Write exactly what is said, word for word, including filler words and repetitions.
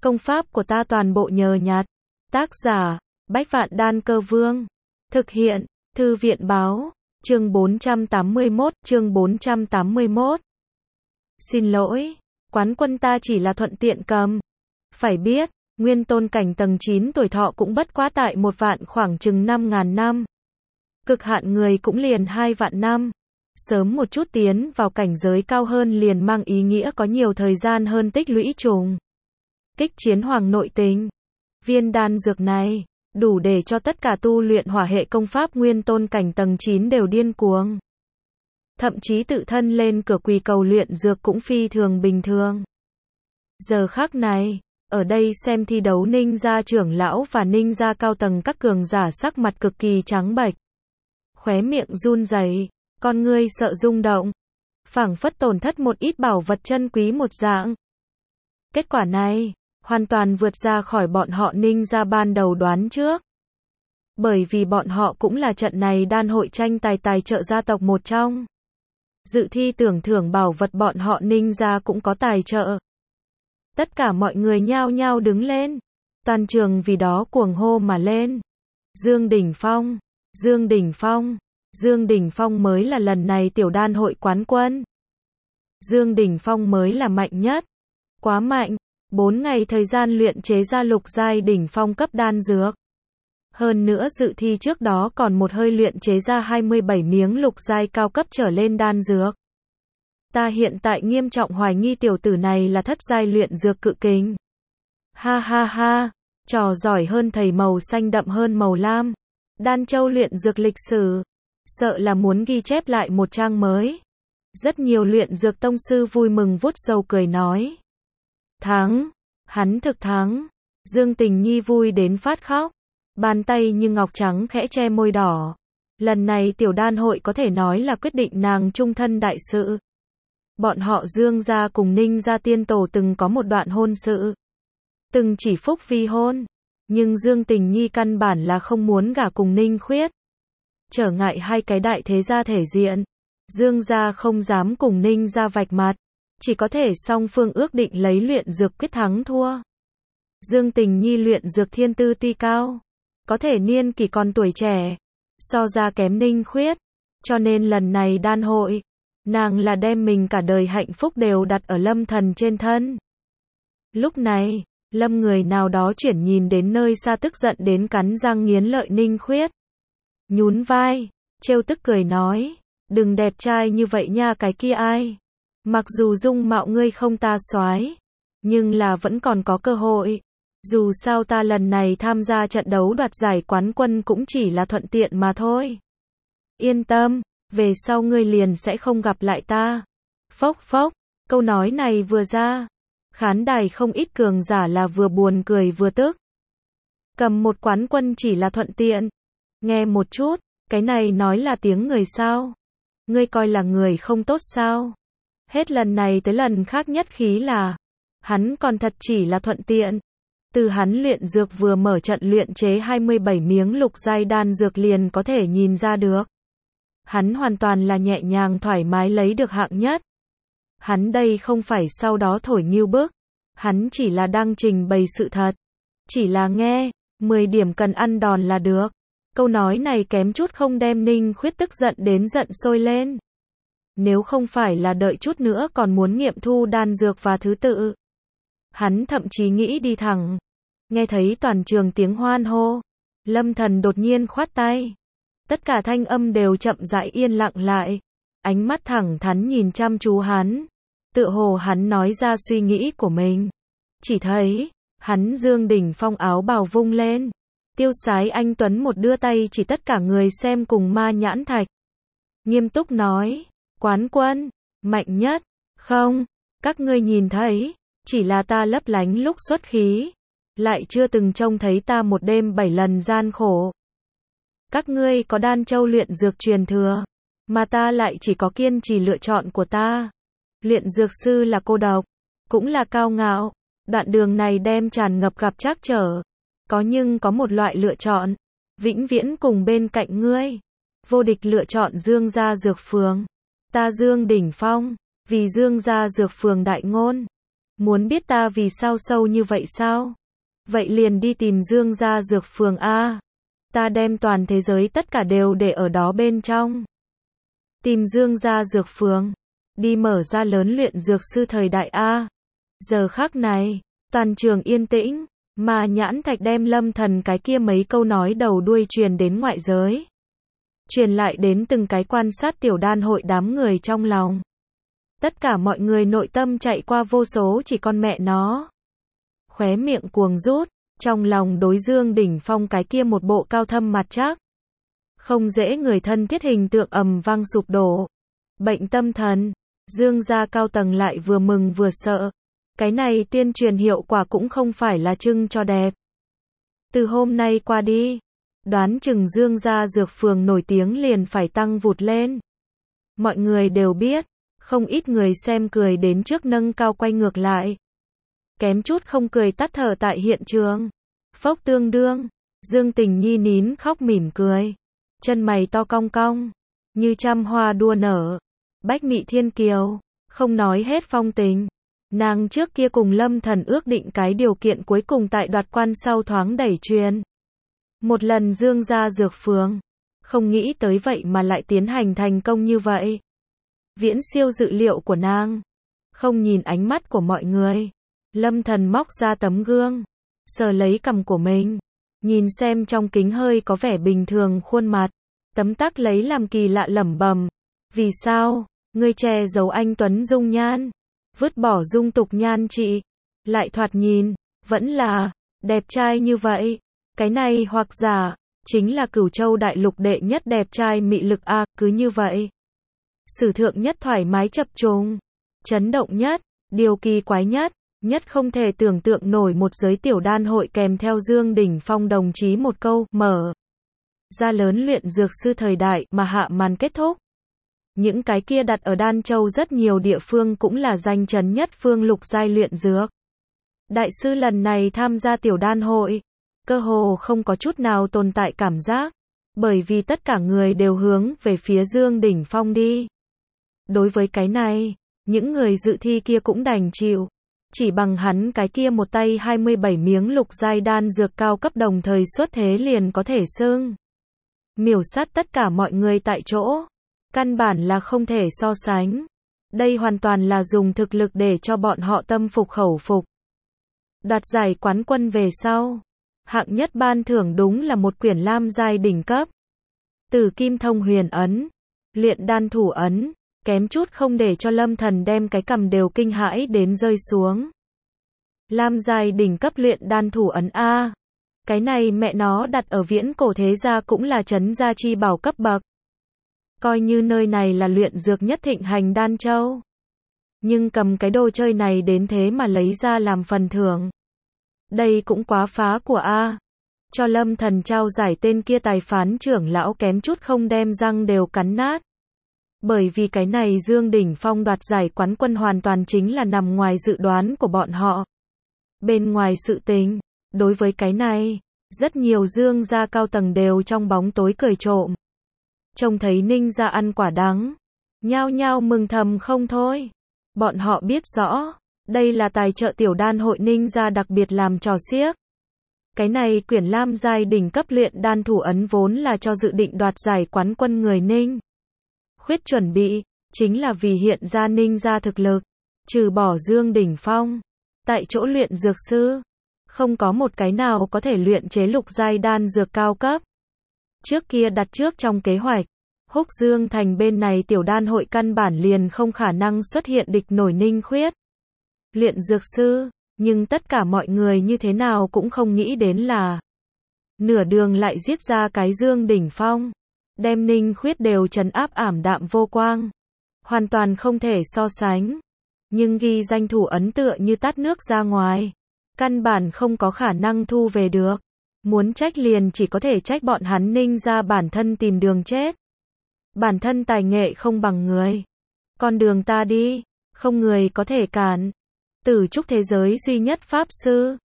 Công pháp của ta toàn bộ nhờ nhặt. Tác giả, Bách Vạn Đan Cơ Vương. Thực hiện, Thư viện Báo. Chương bốn trăm tám mươi mốt, chương bốn trăm tám mươi mốt. Xin lỗi, quán quân ta chỉ là thuận tiện cầm. Phải biết, nguyên tôn cảnh tầng chín tuổi thọ cũng bất quá tại một vạn khoảng chừng năm ngàn năm. Cực hạn người cũng liền hai vạn năm. Sớm một chút tiến vào cảnh giới cao hơn liền mang ý nghĩa có nhiều thời gian hơn tích lũy trùng. Kích chiến hoàng nội tình. Viên đan dược này, đủ để cho tất cả tu luyện hỏa hệ công pháp nguyên tôn cảnh tầng chín đều điên cuồng. Thậm chí tự thân lên cửa quỳ cầu luyện dược cũng phi thường bình thường. Giờ khắc này, ở đây xem thi đấu ninh gia trưởng lão và ninh gia cao tầng các cường giả sắc mặt cực kỳ trắng bệch. Khóe miệng run rẩy, con ngươi sợ rung động. Phảng phất tổn thất một ít bảo vật chân quý một dạng. Kết quả này, hoàn toàn vượt ra khỏi bọn họ ninh gia ban đầu đoán trước. Bởi vì bọn họ cũng là trận này đan hội tranh tài tài trợ gia tộc một trong. Dự thi tưởng thưởng bảo vật bọn họ ninh gia cũng có tài trợ. Tất cả mọi người nhao nhao đứng lên. Toàn trường vì đó cuồng hô mà lên. Dương Đỉnh Phong, Dương Đỉnh Phong, Dương Đỉnh Phong mới là lần này tiểu đan hội quán quân. Dương Đỉnh Phong mới là mạnh nhất. Quá mạnh. Bốn ngày thời gian luyện chế ra lục giai đỉnh phong cấp đan dược. Hơn nữa dự thi trước đó còn một hơi luyện chế ra hai mươi bảy miếng lục giai cao cấp trở lên đan dược. Ta hiện tại nghiêm trọng hoài nghi tiểu tử này là thất giai luyện dược cự kình. Ha ha ha, trò giỏi hơn thầy màu xanh đậm hơn màu lam. Đan Châu luyện dược lịch sử, sợ là muốn ghi chép lại một trang mới. Rất nhiều luyện dược tông sư vui mừng vuốt râu cười nói. Thắng, hắn thực thắng. Dương Tình Nhi vui đến phát khóc. Bàn tay như ngọc trắng khẽ che môi đỏ. Lần này tiểu đan hội có thể nói là quyết định nàng trung thân đại sự. Bọn họ Dương gia cùng Ninh gia tiên tổ từng có một đoạn hôn sự. Từng chỉ phúc vi hôn. Nhưng Dương Tình Nhi căn bản là không muốn gả cùng Ninh Khuyết. Trở ngại hai cái đại thế gia thể diện. Dương gia không dám cùng Ninh gia vạch mặt. Chỉ có thể song phương ước định lấy luyện dược quyết thắng thua. Dương Tình Nhi luyện dược thiên tư tuy cao. Có thể niên kỷ còn tuổi trẻ. So ra kém Ninh Khuyết. Cho nên lần này đan hội. Nàng là đem mình cả đời hạnh phúc đều đặt ở Lâm Thần trên thân. Lúc này, Lâm người nào đó chuyển nhìn đến nơi xa tức giận đến cắn răng nghiến lợi Ninh Khuyết. Nhún vai, trêu tức cười nói. Đừng đẹp trai như vậy nha, cái kia ai. Mặc dù dung mạo ngươi không ta soái, nhưng là vẫn còn có cơ hội. Dù sao ta lần này tham gia trận đấu đoạt giải quán quân cũng chỉ là thuận tiện mà thôi. Yên tâm, về sau ngươi liền sẽ không gặp lại ta. Phốc phốc, câu nói này vừa ra, khán đài không ít cường giả là vừa buồn cười vừa tức. Cầm một quán quân chỉ là thuận tiện. Nghe một chút, cái này nói là tiếng người sao? Ngươi coi là người không tốt sao? Hết lần này tới lần khác nhất khí là, hắn còn thật chỉ là thuận tiện. Từ hắn luyện dược vừa mở trận luyện chế hai mươi bảy miếng lục giai đan dược liền có thể nhìn ra được. Hắn hoàn toàn là nhẹ nhàng thoải mái lấy được hạng nhất. Hắn đây không phải sau đó thổi nghiêu bức. Hắn chỉ là đang trình bày sự thật. Chỉ là nghe, mười điểm cần ăn đòn là được. Câu nói này kém chút không đem Ninh Khuyết tức giận đến giận sôi lên. Nếu không phải là đợi chút nữa còn muốn nghiệm thu đan dược và thứ tự. Hắn thậm chí nghĩ đi thẳng. Nghe thấy toàn trường tiếng hoan hô. Lâm Thần đột nhiên khoát tay. Tất cả thanh âm đều chậm rãi yên lặng lại. Ánh mắt thẳng thắn nhìn chăm chú hắn. Tựa hồ hắn nói ra suy nghĩ của mình. Chỉ thấy, hắn Dương Đỉnh Phong áo bào vung lên. Tiêu sái anh tuấn một đưa tay chỉ tất cả người xem cùng ma nhãn thạch. Nghiêm túc nói. Quán quân, mạnh nhất, không, các ngươi nhìn thấy, chỉ là ta lấp lánh lúc xuất khí, lại chưa từng trông thấy ta một đêm bảy lần gian khổ. Các ngươi có Đan Châu luyện dược truyền thừa, mà ta lại chỉ có kiên trì lựa chọn của ta. Luyện dược sư là cô độc, cũng là cao ngạo, đoạn đường này đem tràn ngập gặp trắc trở. Có nhưng có một loại lựa chọn, vĩnh viễn cùng bên cạnh ngươi. Vô địch lựa chọn Dương gia dược phường. Ta Dương Đỉnh Phong, vì Dương gia dược phường đại ngôn. Muốn biết ta vì sao sâu như vậy sao? Vậy liền đi tìm Dương gia dược phường a. Ta đem toàn thế giới tất cả đều để ở đó bên trong. Tìm Dương gia dược phường. Đi mở ra lớn luyện dược sư thời đại a. Giờ khắc này, toàn trường yên tĩnh, mà Nhãn Thạch đem Lâm Thần cái kia mấy câu nói đầu đuôi truyền đến ngoại giới. Truyền lại đến từng cái quan sát tiểu đan hội đám người trong lòng. Tất cả mọi người nội tâm chạy qua vô số chỉ con mẹ nó. Khóe miệng cuồng rút, trong lòng đối Dương Đỉnh Phong cái kia một bộ cao thâm mặt chắc. Không dễ người thân thiết hình tượng ầm vang sụp đổ. Bệnh tâm thần, Dương gia cao tầng lại vừa mừng vừa sợ. Cái này tuyên truyền hiệu quả cũng không phải là trưng cho đẹp. Từ hôm nay qua đi, đoán chừng Dương gia dược phường nổi tiếng liền phải tăng vụt lên. Mọi người đều biết, không ít người xem cười đến trước nâng cao quay ngược lại. Kém chút không cười tắt thở tại hiện trường. Phốc tương đương, Dương Tình Nhi nín khóc mỉm cười. Chân mày to cong cong, như trăm hoa đua nở. Bách Mị Thiên Kiều, không nói hết phong tình. Nàng trước kia cùng Lâm Thần ước định cái điều kiện cuối cùng tại đoạt quan sau thoáng đẩy truyền. Một lần Dương gia dược phường, không nghĩ tới vậy mà lại tiến hành thành công như vậy. Viễn siêu dự liệu của nàng. Không nhìn ánh mắt của mọi người, Lâm Thần móc ra tấm gương, sờ lấy cằm của mình, nhìn xem trong kính hơi có vẻ bình thường khuôn mặt, tấm tắc lấy làm kỳ lạ lẩm bẩm, vì sao, ngươi che giấu anh tuấn dung nhan, vứt bỏ dung tục nhan trị, lại thoạt nhìn, vẫn là, đẹp trai như vậy, cái này hoặc giả, chính là Cửu Châu đại lục đệ nhất đẹp trai mị lực a, cứ như vậy. Sử thượng nhất thoải mái chập trùng, chấn động nhất, điều kỳ quái nhất, nhất không thể tưởng tượng nổi một giới tiểu đan hội kèm theo Dương Đỉnh Phong đồng chí một câu, mở ra lớn luyện dược sư thời đại mà hạ màn kết thúc. Những cái kia đặt ở Đan Châu rất nhiều địa phương cũng là danh chấn nhất phương lục giai luyện dược. Đại sư lần này tham gia tiểu đan hội, cơ hồ không có chút nào tồn tại cảm giác, bởi vì tất cả người đều hướng về phía Dương Đỉnh Phong đi. Đối với cái này, những người dự thi kia cũng đành chịu. Chỉ bằng hắn cái kia một tay hai mươi bảy miếng lục giai đan dược cao cấp đồng thời xuất thế liền có thể xưng miểu sát tất cả mọi người tại chỗ. Căn bản là không thể so sánh. Đây hoàn toàn là dùng thực lực để cho bọn họ tâm phục khẩu phục. Đoạt giải quán quân về sau, hạng nhất ban thưởng đúng là một quyển lam giai đỉnh cấp. Từ Kim Thông Huyền ấn, luyện đan thủ ấn, kém chút không để cho Lâm Thần đem cái cằm đều kinh hãi đến rơi xuống. Lam giai đỉnh cấp luyện đan thủ ấn a. Cái này mẹ nó đặt ở viễn cổ thế gia cũng là trấn gia chi bảo cấp bậc. Coi như nơi này là luyện dược nhất thịnh hành Đan Châu. Nhưng cầm cái đồ chơi này đến thế mà lấy ra làm phần thưởng. Đây cũng quá phá của a. Cho Lâm Thần trao giải tên kia tài phán trưởng lão kém chút không đem răng đều cắn nát. Bởi vì cái này Dương Đỉnh Phong đoạt giải quán quân hoàn toàn chính là nằm ngoài dự đoán của bọn họ. Bên ngoài sự tình, đối với cái này, rất nhiều Dương gia cao tầng đều trong bóng tối cười trộm. Trông thấy Ninh gia ăn quả đắng, nhao nhao mừng thầm không thôi. Bọn họ biết rõ, đây là tài trợ tiểu đan hội Ninh gia đặc biệt làm trò xiếc. Cái này quyển lam giai đỉnh cấp luyện đan thủ ấn vốn là cho dự định đoạt giải quán quân người Ninh. Khuyết chuẩn bị, chính là vì hiện ra Ninh gia thực lực, trừ bỏ Dương Đỉnh Phong, tại chỗ luyện dược sư, không có một cái nào có thể luyện chế lục giai đan dược cao cấp. Trước kia đặt trước trong kế hoạch, Húc Dương Thành bên này tiểu đan hội căn bản liền không khả năng xuất hiện địch nổi Ninh Khuyết. Luyện dược sư, nhưng tất cả mọi người như thế nào cũng không nghĩ đến là nửa đường lại giết ra cái Dương Đỉnh Phong, đem Ninh Khuyết đều trấn áp ảm đạm vô quang. Hoàn toàn không thể so sánh. Nhưng ghi danh thủ ấn tựa như tát nước ra ngoài. Căn bản không có khả năng thu về được. Muốn trách liền chỉ có thể trách bọn hắn Ninh ra bản thân tìm đường chết. Bản thân tài nghệ không bằng người. Con đường ta đi, không người có thể cản. Tử trúc thế giới duy nhất pháp sư,